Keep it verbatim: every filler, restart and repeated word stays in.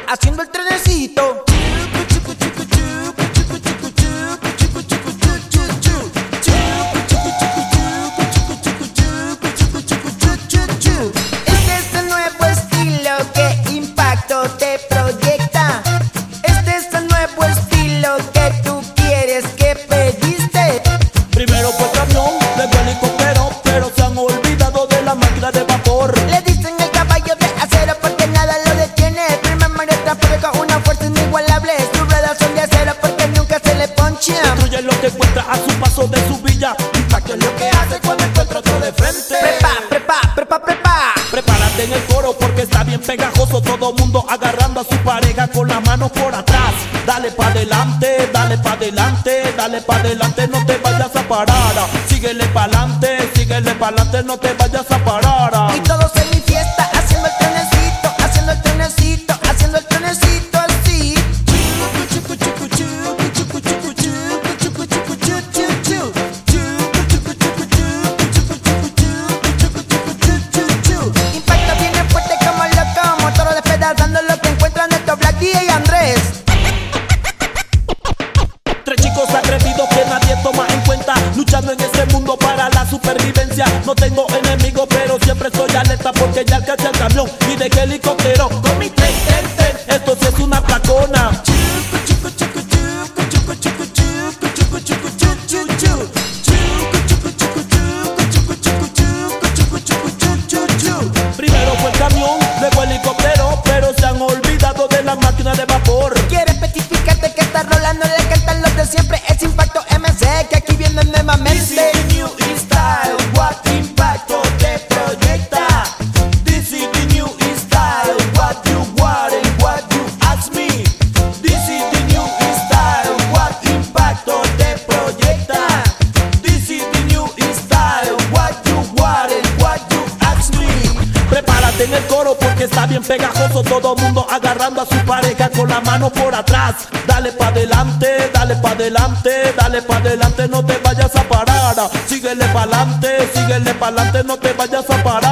haciendo el trenecito. Este es el nuevo estilo que impacto te proyecta. Este es el nuevo estilo que tú quieres, que pediste. Primero fue camión, luego helicóptero, pero se han olvidado de la máquina de vapor. Le dicen el caballo de acero porque nada lo detiene. Primer Mario transporte con una fuerza inigualable. Sus ruedas son de acero porque nunca se le ponchan. Destruye lo que encuentra a su paso de su villa. Impacto es lo que hace cuando encuentra otro de frente. Prepa, prepa, prepa, prepa. Prepárate en el coro porque está bien pegajoso. Todo mundo agarrando a su pareja con las manos por atrás. Dale pa' adelante, dale pa' adelante, dale pa' adelante, no te vayas a parar. Síguele pa' adelante, síguele pa' adelante, no te vayas a parar. Y todos en mi fiesta haciendo el trenecito, haciendo el trenecito, haciendo el trenecito así. Impacto viene fuerte como loco, motor despedazando lo que encuentran estos Black D y Andrés. Tres chicos atrevidos que nadie toma en cuenta, luchando en este mundo para la supervivencia. No tengo enemigos, pero siempre estoy alerta porque ya alcancé el camión y de qué helicóptero con mi ten, ten, ten. Esto sí es una placona. Primero fue el camión, luego el helicóptero, pero se han olvidado de la máquina de vapor. Quiero especificarte que esta rola no le cantan los de siempre. Es Impacto M C que aquí viene nuevamente. This is the new style, what impacto te proyecta. This is the new style, what you want and what you ask me. This is the new style, what impacto te proyecta. This is the new style, what you want and what you ask me. Prepárate en el coro porque está bien pegajoso. Todo mundo agarrando a su pareja con la mano por atrás. Dale pa' adelante, dale pa' adelante, dale pa' adelante, no te vayas a parar. Síguele pa' adelante, síguele pa' adelante, no te vayas a parar.